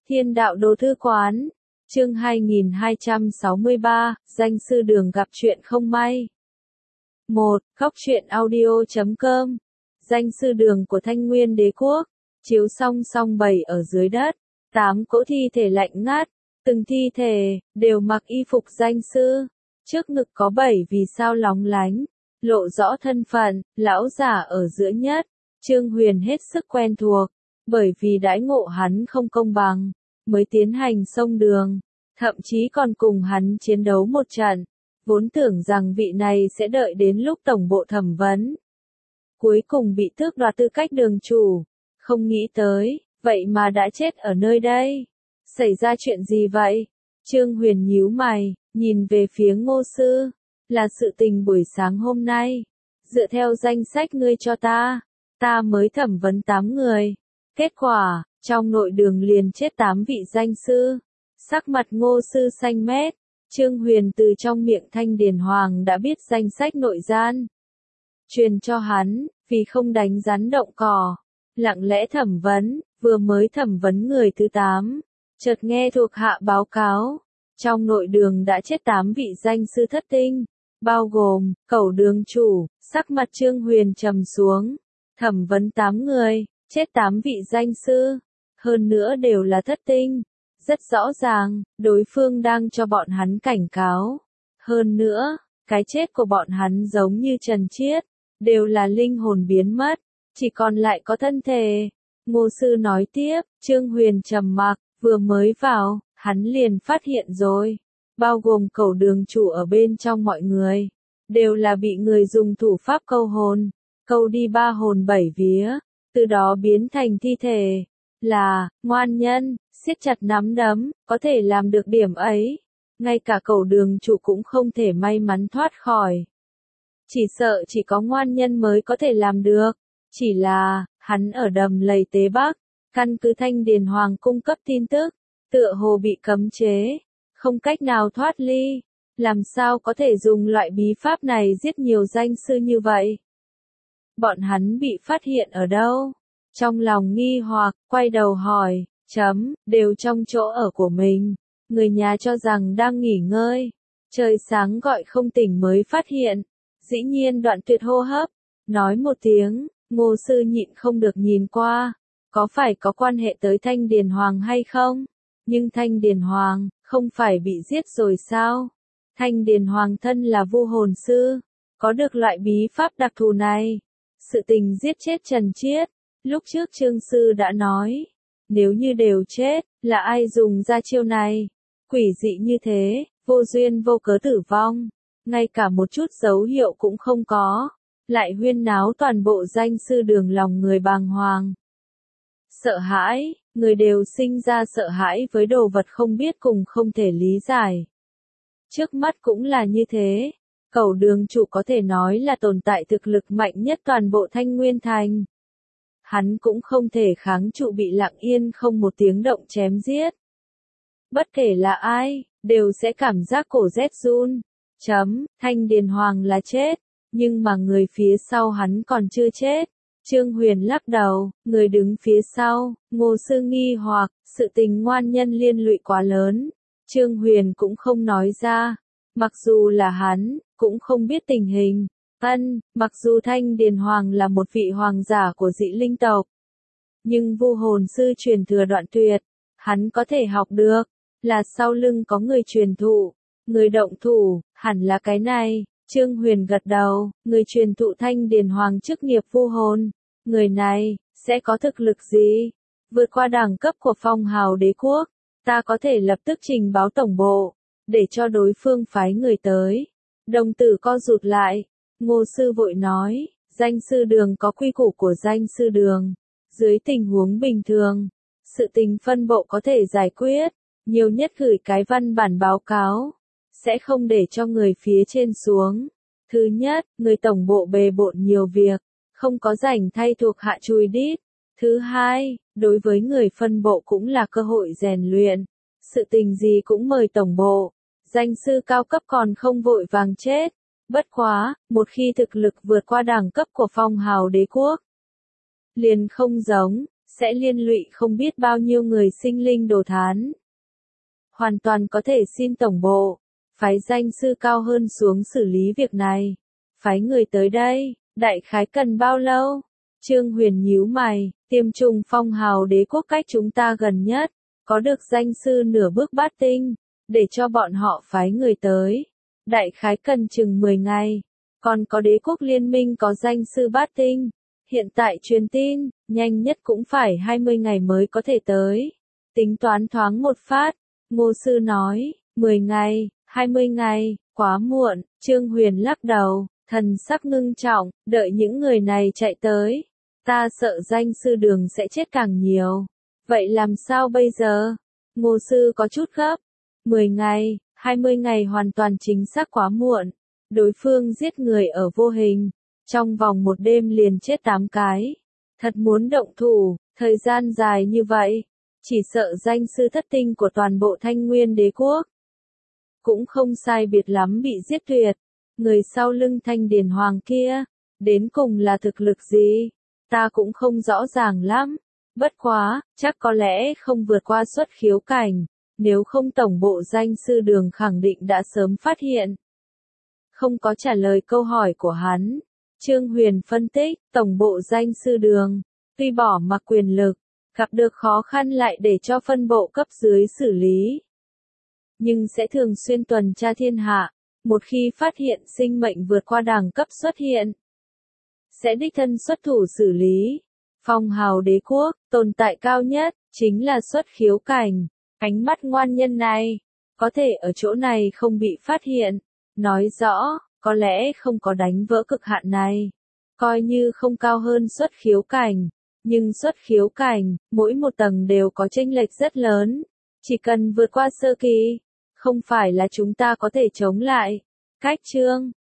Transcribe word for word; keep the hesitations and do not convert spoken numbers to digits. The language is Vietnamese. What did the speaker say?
Thiên đạo đồ thư quán, chương hai nghìn hai trăm sáu mươi ba, danh sư đường gặp chuyện không may. một. Góc truyện audio chấm com. Danh sư đường của Thanh Nguyên Đế Quốc, chiếu song song bày ở dưới đất, tám cỗ thi thể lạnh ngắt, từng thi thể đều mặc y phục danh sư, trước ngực có bảy vì sao lóng lánh, lộ rõ thân phận, lão giả ở giữa nhất, Trương Huyền hết sức quen thuộc, bởi vì đãi ngộ hắn không công bằng, mới tiến hành xông đường, thậm chí còn cùng hắn chiến đấu một trận, vốn tưởng rằng vị này sẽ đợi đến lúc tổng bộ thẩm vấn. Cuối cùng bị tước đoạt tư cách đường chủ, không nghĩ tới, vậy mà đã chết ở nơi đây. Xảy ra chuyện gì vậy? Trương Huyền nhíu mày, nhìn về phía Ngô Sư, là sự tình buổi sáng hôm nay. Dựa theo danh sách ngươi cho ta, ta mới thẩm vấn tám người. Kết quả, trong nội đường liền chết tám vị danh sư. Sắc mặt Ngô Sư xanh mét, Trương Huyền từ trong miệng Thanh Điền Hoàng đã biết danh sách nội gian. Truyền cho hắn, vì không đánh rắn động cỏ, lặng lẽ thẩm vấn, vừa mới thẩm vấn người thứ tám, chợt nghe thuộc hạ báo cáo, trong nội đường đã chết tám vị danh sư thất tinh, bao gồm, Cẩu đường chủ, sắc mặt Trương Huyền trầm xuống, thẩm vấn tám người, chết tám vị danh sư, hơn nữa đều là thất tinh, rất rõ ràng, đối phương đang cho bọn hắn cảnh cáo, hơn nữa, cái chết của bọn hắn giống như Trần Chiết, đều là linh hồn biến mất, chỉ còn lại có thân thể. Ngô Sư nói tiếp, Trương Huyền trầm mặc, vừa mới vào, hắn liền phát hiện rồi, bao gồm Cẩu đường chủ ở bên trong mọi người, đều là bị người dùng thủ pháp câu hồn, câu đi ba hồn bảy vía, từ đó biến thành thi thể, là, ngoan nhân, siết chặt nắm đấm, có thể làm được điểm ấy, ngay cả Cẩu đường chủ cũng không thể may mắn thoát khỏi. Chỉ sợ chỉ có ngoan nhân mới có thể làm được, chỉ là, hắn ở đầm lầy Tế Bắc, căn cứ Thanh Điền Hoàng cung cấp tin tức, tựa hồ bị cấm chế, không cách nào thoát ly, làm sao có thể dùng loại bí pháp này giết nhiều danh sư như vậy? Bọn hắn bị phát hiện ở đâu? Trong lòng nghi hoặc, quay đầu hỏi, chấm, đều trong chỗ ở của mình, người nhà cho rằng đang nghỉ ngơi, trời sáng gọi không tỉnh mới phát hiện, dĩ nhiên đoạn tuyệt hô hấp, nói một tiếng, Ngô Sư nhịn không được nhìn qua, có phải có quan hệ tới Thanh Điền Hoàng hay không? Nhưng Thanh Điền Hoàng, không phải bị giết rồi sao? Thanh Điền Hoàng thân là vu hồn sư, có được loại bí pháp đặc thù này. Sự tình giết chết Trần Chiết, lúc trước Trương Sư đã nói, nếu như đều chết, là ai dùng ra chiêu này? Quỷ dị như thế, vô duyên vô cớ tử vong, ngay cả một chút dấu hiệu cũng không có, lại huyên náo toàn bộ danh sư đường lòng người bàng hoàng. Sợ hãi, người đều sinh ra sợ hãi với đồ vật không biết cùng không thể lý giải. Trước mắt cũng là như thế, Cẩu đường chủ có thể nói là tồn tại thực lực mạnh nhất toàn bộ Thanh Nguyên Thành. Hắn cũng không thể kháng trụ bị lặng yên không một tiếng động chém giết. Bất kể là ai, đều sẽ cảm giác cổ rét run. Chấm, Thanh Điền Hoàng là chết, nhưng mà người phía sau hắn còn chưa chết. Trương Huyền lắc đầu, người đứng phía sau, Ngô Sư nghi hoặc, sự tình ngoan nhân liên lụy quá lớn. Trương Huyền cũng không nói ra, mặc dù là hắn, cũng không biết tình hình. Ân, mặc dù Thanh Điền Hoàng là một vị hoàng giả của dị linh tộc, nhưng vu hồn sư truyền thừa đoạn tuyệt, hắn có thể học được, là sau lưng có người truyền thụ, người động thủ, hẳn là cái này. Trương Huyền gật đầu, người truyền thụ Thanh Điền Hoàng chức nghiệp vu hồn, người này, sẽ có thực lực gì? Vượt qua đẳng cấp của Phong Hào Đế Quốc, ta có thể lập tức trình báo tổng bộ, để cho đối phương phái người tới. Đồng tử co rụt lại, Ngô Sư vội nói, danh sư đường có quy củ của danh sư đường, dưới tình huống bình thường, sự tình phân bộ có thể giải quyết, nhiều nhất gửi cái văn bản báo cáo, sẽ không để cho người phía trên xuống. Thứ nhất, người tổng bộ bề bộn nhiều việc, không có rảnh thay thuộc hạ chùi đít. Thứ hai, đối với người phân bộ cũng là cơ hội rèn luyện, sự tình gì cũng mời tổng bộ, danh sư cao cấp còn không vội vàng chết. Bất quá, một khi thực lực vượt qua đẳng cấp của Phong Hào Đế Quốc, liền không giống, sẽ liên lụy không biết bao nhiêu người sinh linh đồ thán. Hoàn toàn có thể xin tổng bộ, phái danh sư cao hơn xuống xử lý việc này. Phái người tới đây, đại khái cần bao lâu? Trương Huyền nhíu mày, Tiêm Trung phong hào đế quốc cách chúng ta gần nhất, có được danh sư nửa bước bát tinh, để cho bọn họ phái người tới. Đại khái cần chừng mười ngày, còn có đế quốc liên minh có danh sư bát tinh. Hiện tại truyền tin, nhanh nhất cũng phải hai mươi ngày mới có thể tới. Tính toán thoáng một phát, Ngô sư nói, mười ngày, hai mươi ngày, quá muộn. Trương Huyền lắc đầu, thần sắc ngưng trọng, đợi những người này chạy tới. Ta sợ danh sư đường sẽ chết càng nhiều. Vậy làm sao bây giờ? Ngô sư có chút gấp. mười ngày, hai mươi ngày hoàn toàn chính xác quá muộn. Đối phương giết người ở vô hình. Trong vòng một đêm liền chết tám cái. Thật muốn động thủ, thời gian dài như vậy. Chỉ sợ danh sư thất tinh của toàn bộ Thanh Nguyên đế quốc. Cũng không sai biệt lắm bị giết tuyệt. Người sau lưng Thanh Điền Hoàng kia. Đến cùng là thực lực gì? Ta cũng không rõ ràng lắm. Bất quá, chắc có lẽ không vượt qua xuất khiếu cảnh. Nếu không tổng bộ danh sư đường khẳng định đã sớm phát hiện. Không có trả lời câu hỏi của hắn. Trương Huyền phân tích, tổng bộ danh sư đường, tuy bỏ mặc quyền lực, gặp được khó khăn lại để cho phân bộ cấp dưới xử lý. Nhưng sẽ thường xuyên tuần tra thiên hạ, một khi phát hiện sinh mệnh vượt qua đẳng cấp xuất hiện, sẽ đích thân xuất thủ xử lý. Phong hào đế quốc, tồn tại cao nhất, chính là xuất khiếu cảnh. Ánh mắt ngoan nhân này, có thể ở chỗ này không bị phát hiện. Nói rõ, có lẽ không có đánh vỡ cực hạn này. Coi như không cao hơn xuất khiếu cảnh. Nhưng xuất khiếu cảnh, mỗi một tầng đều có chênh lệch rất lớn. Chỉ cần vượt qua sơ kỳ, không phải là chúng ta có thể chống lại. Cách chương